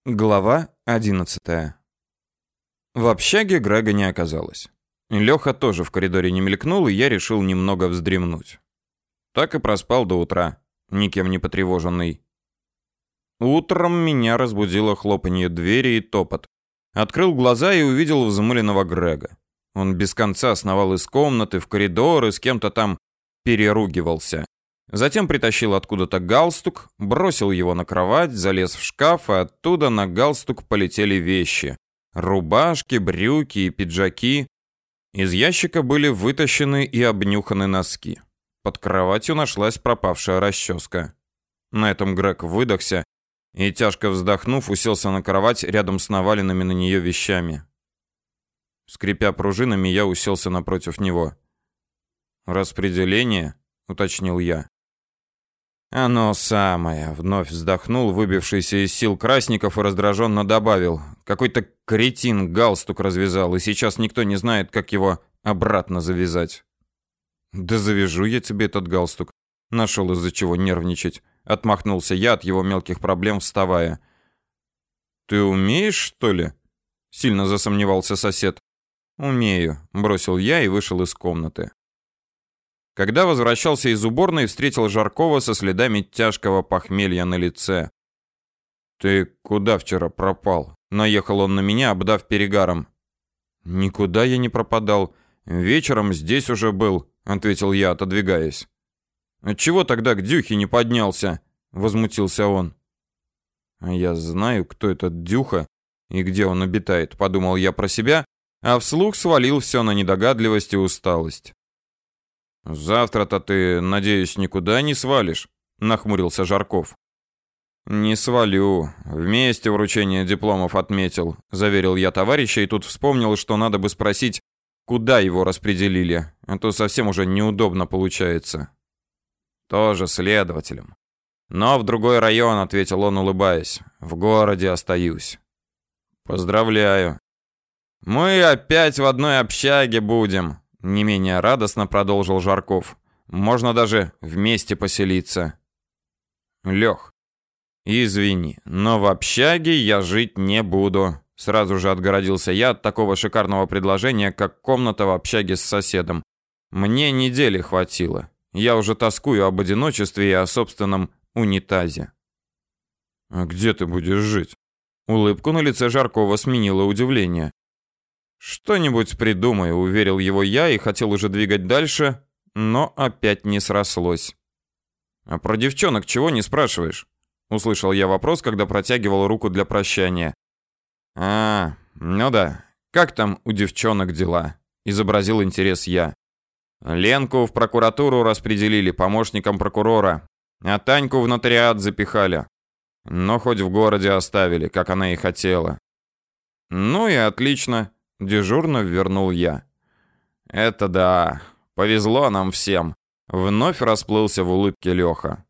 Глава 11. В общаге Грега не оказалось. Леха тоже в коридоре не мелькнул, и я решил немного вздремнуть. Так и проспал до утра, никем не потревоженный. Утром меня разбудило хлопанье двери и топот. Открыл глаза и увидел взмыленного Грега. Он без конца сновал из комнаты в коридор и с кем-то там переругивался. Затем притащил откуда-то галстук, бросил его на кровать, залез в шкаф, и оттуда на галстук полетели вещи. Рубашки, брюки и пиджаки. Из ящика были вытащены и обнюханы носки. Под кроватью нашлась пропавшая расческа. На этом Грег выдохся и, тяжко вздохнув, уселся на кровать рядом с наваленными на нее вещами. Скрипя пружинами, я уселся напротив него. «Распределение?» — уточнил я. «Оно самое», — вновь вздохнул выбившийся из сил Красников и раздраженно добавил. «Какой-то кретин галстук развязал, и сейчас никто не знает, как его обратно завязать». «Да завяжу я тебе этот галстук». Нашел из-за чего нервничать. Отмахнулся я от его мелких проблем, вставая. «Ты умеешь, что ли?» — сильно засомневался сосед. «Умею», — бросил я и вышел из комнаты. Когда возвращался из уборной, встретил Жаркова со следами тяжкого похмелья на лице. «Ты куда вчера пропал?» Наехал он на меня, обдав перегаром. «Никуда я не пропадал. Вечером здесь уже был», — ответил я, отодвигаясь. «Отчего тогда к Дюхе не поднялся?» — возмутился он. «А я знаю, кто этот Дюха и где он обитает», — подумал я про себя, а вслух свалил все на недогадливость и усталость. «Завтра-то ты, надеюсь, никуда не свалишь?» — нахмурился Жарков. «Не свалю. Вместе вручение дипломов отметил», — заверил я товарища и тут вспомнил, что надо бы спросить, куда его распределили, а то совсем уже неудобно получается. «Тоже следователем. Но в другой район», — ответил он, улыбаясь. «В городе остаюсь». «Поздравляю». «Мы опять в одной общаге будем», — не менее радостно продолжил Жарков. «Можно даже вместе поселиться». «Лех, извини, но в общаге я жить не буду», — сразу же отгородился я от такого шикарного предложения, как комната в общаге с соседом. «Мне недели хватило. Я уже тоскую об одиночестве и о собственном унитазе». «А где ты будешь жить?» Улыбку на лице Жаркова сменило удивление. «Что-нибудь придумаю», — уверил его я и хотел уже двигать дальше, но опять не срослось. «А про девчонок чего не спрашиваешь?» — услышал я вопрос, когда протягивал руку для прощания. Ну да, как там у девчонок дела?» — изобразил интерес я. «Ленку в прокуратуру распределили помощником прокурора, а Таньку в нотариат запихали. Но хоть в городе оставили, как она и хотела». «Ну и отлично», — дежурно вернул я. «Это да, повезло нам всем», — вновь расплылся в улыбке Леха.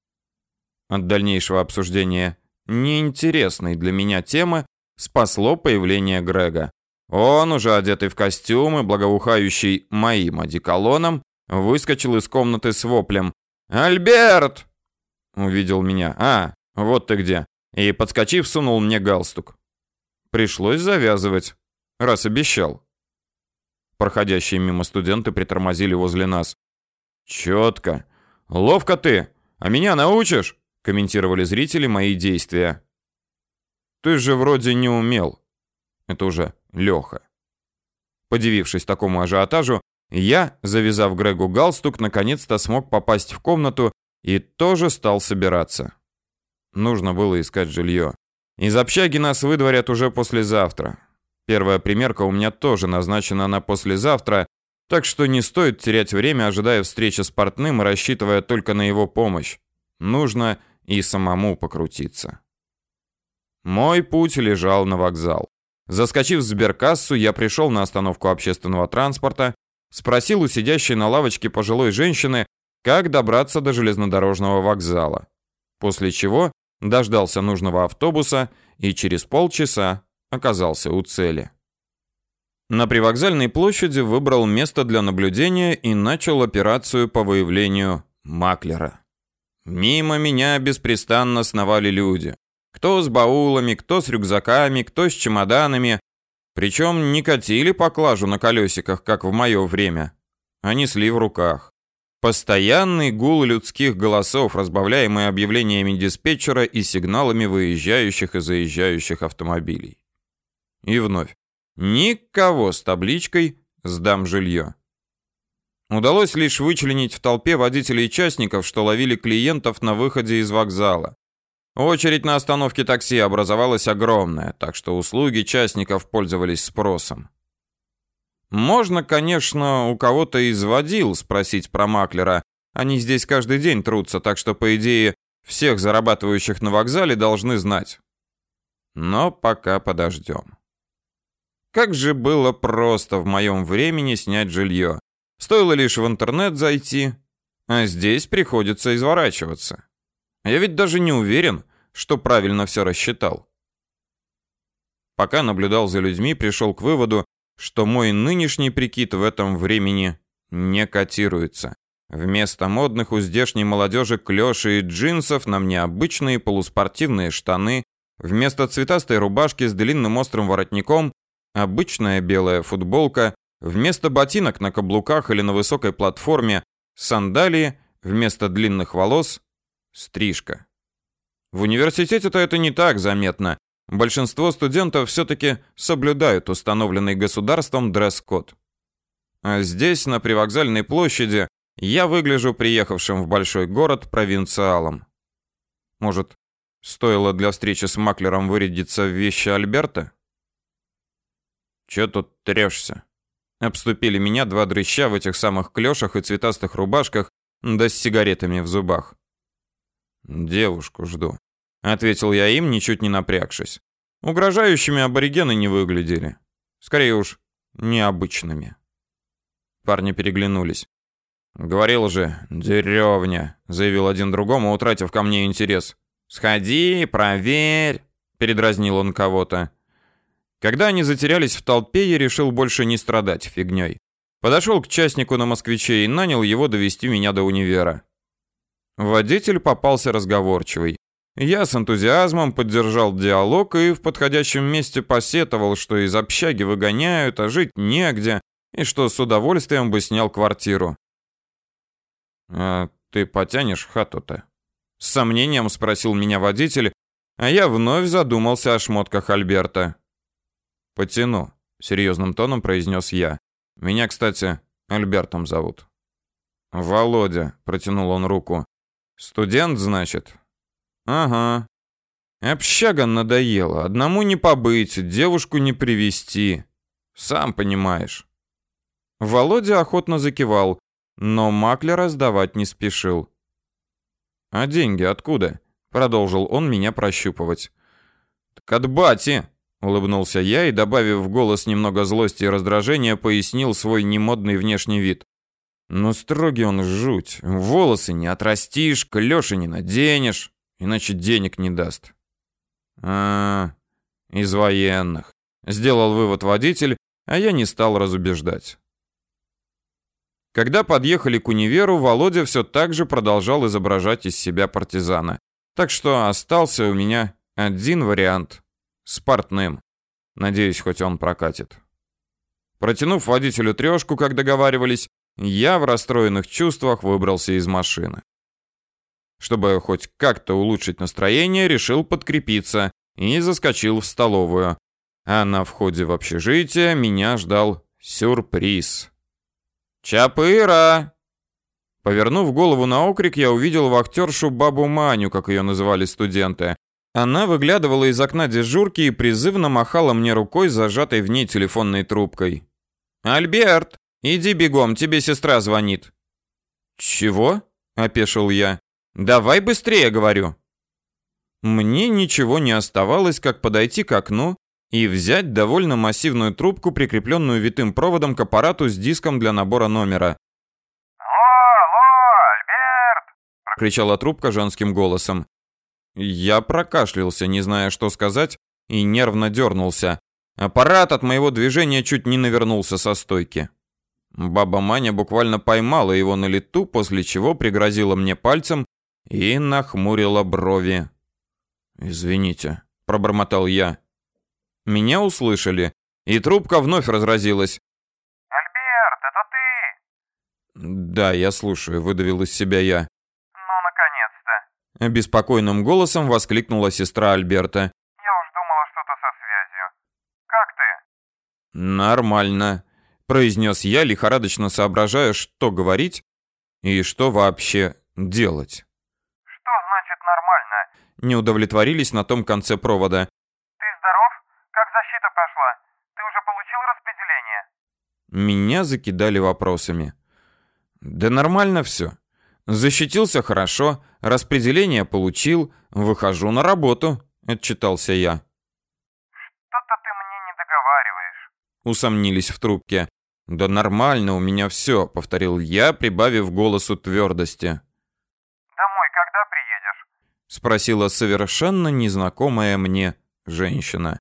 От дальнейшего обсуждения неинтересной для меня темы спасло появление Грега. Он, уже одетый в костюм и благоухающий моим одеколоном, выскочил из комнаты с воплем. «Альберт!» Увидел меня. Вот ты где!» И, подскочив, сунул мне галстук. Пришлось завязывать, раз обещал. Проходящие мимо студенты притормозили возле нас. «Четко! Ловко ты! А меня научишь?» — комментировали зрители мои действия. «Ты же вроде не умел». Это уже Леха. Подивившись такому ажиотажу, я, завязав Грегу галстук, наконец-то смог попасть в комнату и тоже стал собираться. Нужно было искать жилье. Из общаги нас выдворят уже послезавтра. Первая примерка у меня тоже назначена на послезавтра, так что не стоит терять время, ожидая встречи с портным и рассчитывая только на его помощь. Нужно и самому покрутиться. Мой путь лежал на вокзал. Заскочив в сберкассу, я пришел на остановку общественного транспорта, спросил у сидящей на лавочке пожилой женщины, как добраться до железнодорожного вокзала. После чего дождался нужного автобуса и через полчаса оказался у цели. На привокзальной площади выбрал место для наблюдения и начал операцию по выявлению маклера. Мимо меня беспрестанно сновали люди. Кто с баулами, кто с рюкзаками, кто с чемоданами. Причем не катили поклажу на колесиках, как в мое время, а несли в руках. Постоянный гул людских голосов, разбавляемый объявлениями диспетчера и сигналами выезжающих и заезжающих автомобилей. И вновь. Никого с табличкой «Сдам жилье». Удалось лишь вычленить в толпе водителей и частников, что ловили клиентов на выходе из вокзала. Очередь на остановке такси образовалась огромная, так что услуги частников пользовались спросом. Можно, конечно, у кого-то из водил спросить про маклера. Они здесь каждый день трутся, так что, по идее, всех зарабатывающих на вокзале должны знать. Но пока подождем. Как же было просто в моем времени снять жилье. Стоило лишь в интернет зайти, а здесь приходится изворачиваться. Я ведь даже не уверен, что правильно все рассчитал. Пока наблюдал за людьми, пришел к выводу, что мой нынешний прикид в этом времени не котируется. Вместо модных у здешней молодежи клёшей и джинсов на мне обычные полуспортивные штаны, вместо цветастой рубашки с длинным острым воротником обычная белая футболка, вместо ботинок на каблуках или на высокой платформе сандалии, вместо длинных волос стрижка. В университете-то это не так заметно. Большинство студентов все-таки соблюдают установленный государством дресс-код. А здесь, на привокзальной площади, я выгляжу приехавшим в большой город провинциалом. Может, стоило для встречи с маклером вырядиться в вещи Альберта? Че тут трешься? Обступили меня два дрыща в этих самых клёшах и цветастых рубашках, да с сигаретами в зубах. «Девушку жду», — ответил я им, ничуть не напрягшись. Угрожающими аборигены не выглядели. Скорее уж, необычными. Парни переглянулись. «Говорил же, деревня», — заявил один другому, утратив ко мне интерес. «Сходи, проверь», — передразнил он кого-то. Когда они затерялись в толпе, я решил больше не страдать фигней. Подошел к частнику на москвиче и нанял его довести меня до универа. Водитель попался разговорчивый. Я с энтузиазмом поддержал диалог и в подходящем месте посетовал, что из общаги выгоняют, а жить негде, и что с удовольствием бы снял квартиру. «А ты потянешь хату-то?» С сомнением спросил меня водитель, а я вновь задумался о шмотках Альберта. «Потяну», — серьезным тоном произнес я. «Меня, кстати, Альбертом зовут». «Володя», — протянул он руку. «Студент, значит?» «Ага. Общага надоела. Одному не побыть, девушку не привести. Сам понимаешь». Володя охотно закивал, но маклера сдавать не спешил. «А деньги откуда?» — продолжил он меня прощупывать. «Так от бати», — улыбнулся я и, добавив в голос немного злости и раздражения, пояснил свой немодный внешний вид. «Ну, строгий он жуть. Волосы не отрастишь, клёши не наденешь, иначе денег не даст». Из военных», — сделал вывод водитель, а я не стал разубеждать. Когда подъехали к универу, Володя все так же продолжал изображать из себя партизана. Так что остался у меня один вариант — с портным. Надеюсь, хоть он прокатит. Протянув водителю трешку, как договаривались, я в расстроенных чувствах выбрался из машины. Чтобы хоть как-то улучшить настроение, решил подкрепиться и заскочил в столовую. А на входе в общежитие меня ждал сюрприз. «Чапыра!» Повернув голову на окрик, я увидел вахтершу бабу Маню, как ее называли студенты. Она выглядывала из окна дежурки и призывно махала мне рукой, зажатой в ней телефонной трубкой. «Альберт, иди бегом, тебе сестра звонит». «Чего?» — опешил я. «Давай быстрее, говорю». Мне ничего не оставалось, как подойти к окну и взять довольно массивную трубку, прикрепленную витым проводом к аппарату с диском для набора номера. «Алло, Альберт!» — кричала трубка женским голосом. Я прокашлялся, не зная, что сказать, и нервно дернулся. Аппарат от моего движения чуть не навернулся со стойки. Баба Маня буквально поймала его на лету, после чего пригрозила мне пальцем и нахмурила брови. «Извините», — пробормотал я. Меня услышали, и трубка вновь разразилась. Альберт, это ты? «Да, я слушаю», — выдавил из себя я. Ну, наконец-то. Беспокойным голосом воскликнула сестра Альберта. Я уж думала, что-то со связью. Как ты? «Нормально», — произнес я, лихорадочно соображая, что говорить и что вообще делать. Что значит нормально? Не удовлетворились на том конце провода. Ты здоров? Как защита прошла? Ты уже получил распределение? Меня закидали вопросами. Да нормально все. Защитился хорошо, распределение получил, выхожу на работу, отчитался я. Что-то ты мне не договариваешь. Усомнились в трубке. Да нормально у меня все, повторил я, прибавив голосу твердости. Домой когда приедешь? Спросила совершенно незнакомая мне женщина.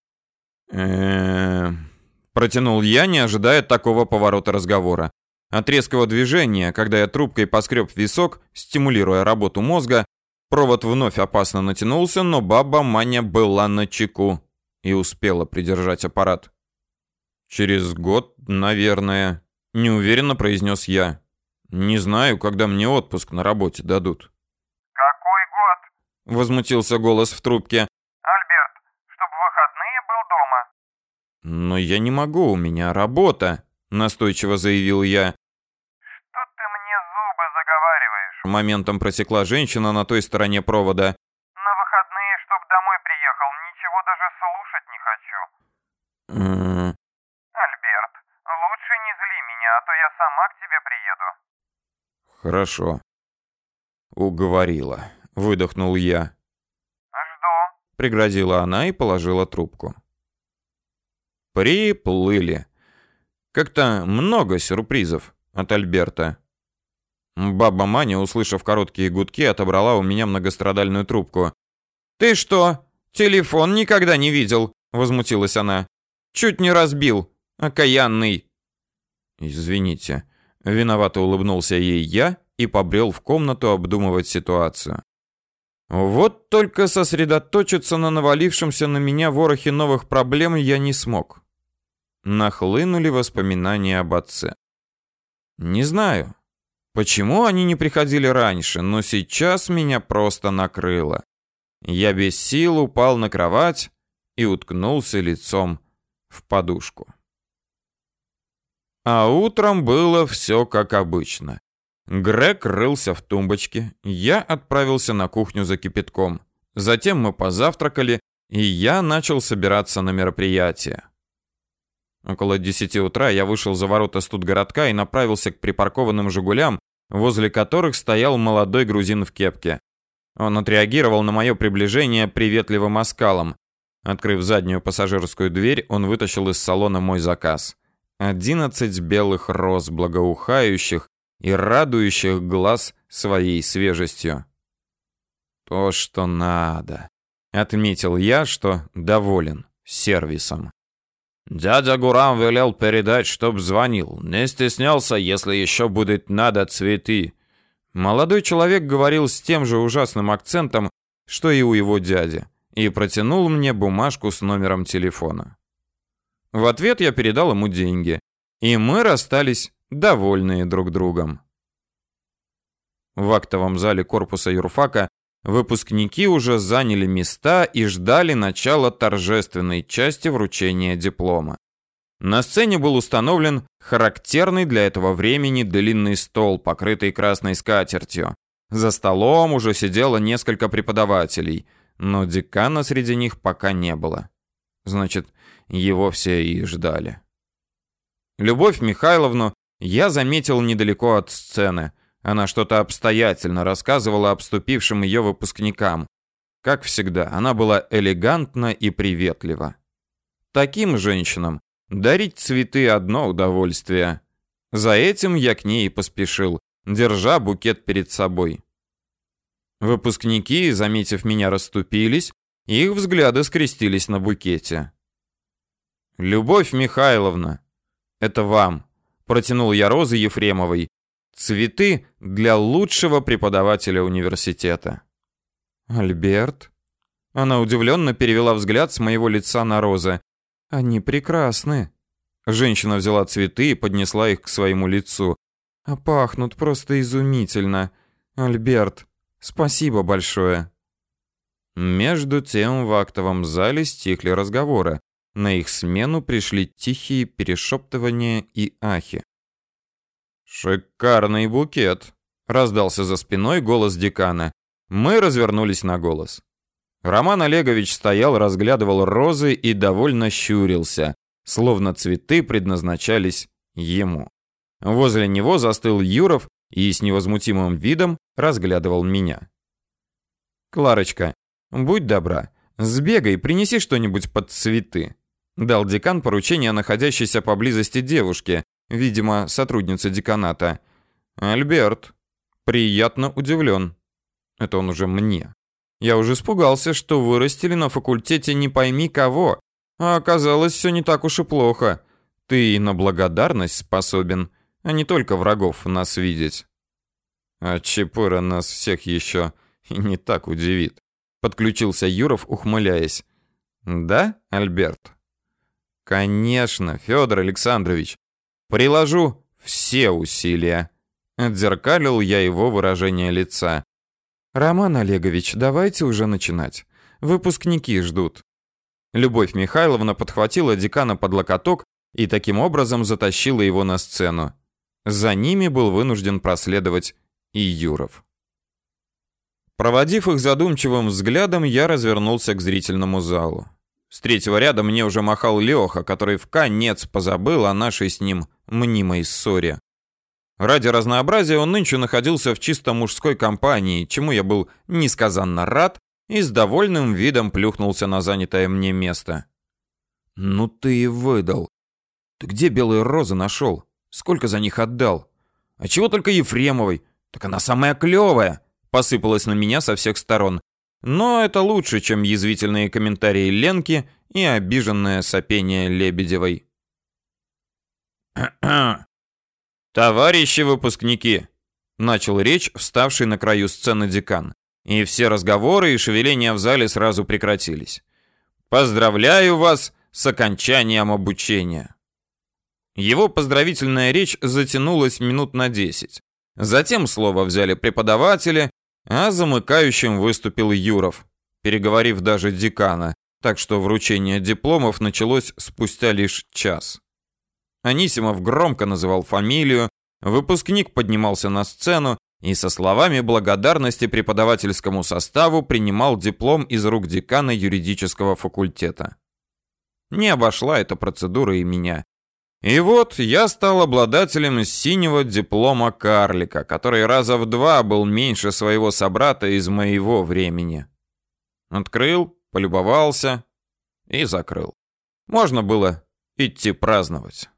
Протянул я, не ожидая такого поворота разговора. От резкого движения, когда я трубкой поскреб висок, стимулируя работу мозга, провод вновь опасно натянулся, но баба Маня была начеку и успела придержать аппарат. «Через год, наверное», — неуверенно произнес я. «Не знаю, когда мне отпуск на работе дадут». Какой год? Возмутился голос в трубке. Альберт, чтобы в выходные был дома. «Но я не могу, у меня работа», — настойчиво заявил я. Что ты мне зубы заговариваешь? Моментом просекла женщина на той стороне провода. На выходные, чтоб домой приехал, ничего даже слушать не хочу. Альберт, лучше не зли меня, а то я сама к тебе приеду. Хорошо. Уговорила. Выдохнул я. Жду. Пригрозила она и положила трубку. Приплыли. Как-то много сюрпризов от Альберта. Баба Маня, услышав короткие гудки, отобрала у меня многострадальную трубку. «Ты что, телефон никогда не видел?» — возмутилась она. «Чуть не разбил. Окаянный». «Извините». Виновато улыбнулся ей я и побрел в комнату обдумывать ситуацию. Вот только сосредоточиться на навалившемся на меня ворохе новых проблем я не смог. Нахлынули воспоминания об отце. Не знаю, почему они не приходили раньше, но сейчас меня просто накрыло. Я без сил упал на кровать и уткнулся лицом в подушку. А утром было все как обычно. Грег рылся в тумбочке, я отправился на кухню за кипятком. Затем мы позавтракали, и я начал собираться на мероприятие. Около 10 утра я вышел за ворота студгородка и направился к припаркованным «Жигулям», возле которых стоял молодой грузин в кепке. Он отреагировал на мое приближение приветливым оскалом. Открыв заднюю пассажирскую дверь, он вытащил из салона мой заказ. 11 белых роз, благоухающих и радующих глаз своей свежестью. То, что надо. Отметил я, что доволен сервисом. Дядя Гурам велел передать, чтоб звонил. Не стеснялся, если еще будет надо цветы. Молодой человек говорил с тем же ужасным акцентом, что и у его дяди, и протянул мне бумажку с номером телефона. В ответ я передал ему деньги, и мы расстались довольные друг другом. В актовом зале корпуса юрфака выпускники уже заняли места и ждали начала торжественной части вручения диплома. На сцене был установлен характерный для этого времени длинный стол, покрытый красной скатертью. За столом уже сидело несколько преподавателей, но декана среди них пока не было. Значит, его все и ждали. Любовь Михайловну я заметил недалеко от сцены. Она что-то обстоятельно рассказывала обступившим ее выпускникам. Как всегда, она была элегантна и приветлива. Таким женщинам дарить цветы одно удовольствие. За этим я к ней и поспешил, держа букет перед собой. Выпускники, заметив меня, расступились, их взгляды скрестились на букете. «Любовь Михайловна, это вам», — протянул я розы Ефремовой. «Цветы для лучшего преподавателя университета». «Альберт?» Она удивленно перевела взгляд с моего лица на розы. Они прекрасны. Женщина взяла цветы и поднесла их к своему лицу. А пахнут просто изумительно. Альберт, спасибо большое. Между тем в актовом зале стихли разговоры. На их смену пришли тихие перешептывания и ахи. «Шикарный букет!» — раздался за спиной голос декана. Мы развернулись на голос. Роман Олегович стоял, разглядывал розы и довольно щурился, словно цветы предназначались ему. Возле него застыл Юров и с невозмутимым видом разглядывал меня. «Кларочка, будь добра, сбегай, принеси что-нибудь под цветы», — дал декан поручение находящейся поблизости девушке, видимо, сотруднице деканата. «Альберт, приятно удивлен». Это он уже мне. Я уже испугался, что вырастили на факультете не пойми кого, а оказалось все не так уж и плохо. Ты и на благодарность способен, а не только врагов нас видеть. А Чепура нас всех еще и не так удивит. Подключился Юров, ухмыляясь. Да, Альберт? Конечно, Федор Александрович. Приложу все усилия. Отзеркалил я его выражение лица. Роман Олегович, давайте уже начинать. Выпускники ждут. Любовь Михайловна подхватила декана под локоток и таким образом затащила его на сцену. За ними был вынужден проследовать и Юров. Проводив их задумчивым взглядом, я развернулся к зрительному залу. С третьего ряда мне уже махал Леха, который вконец позабыл о нашей с ним мнимой ссоре. Ради разнообразия он нынче находился в чисто мужской компании, чему я был несказанно рад и с довольным видом плюхнулся на занятое мне место. «Ну ты и выдал. Ты где белые розы нашел? Сколько за них отдал? А чего только Ефремовой? Так она самая клевая!» Посыпалась на меня со всех сторон. Но это лучше, чем язвительные комментарии Ленки и обиженное сопение Лебедевой. «Товарищи выпускники!» — начал речь вставший на краю сцены декан. И все разговоры и шевеления в зале сразу прекратились. «Поздравляю вас с окончанием обучения!» Его поздравительная речь затянулась минут на 10. Затем слово взяли преподаватели, а замыкающим выступил Юров, переговорив даже декана, так что вручение дипломов началось спустя лишь час. Анисимов громко называл фамилию, выпускник поднимался на сцену и со словами благодарности преподавательскому составу принимал диплом из рук декана юридического факультета. Не обошла эта процедура и меня. И вот я стал обладателем синего диплома карлика, который раза в 2 был меньше своего собрата из моего времени. Открыл, полюбовался и закрыл. Можно было идти праздновать.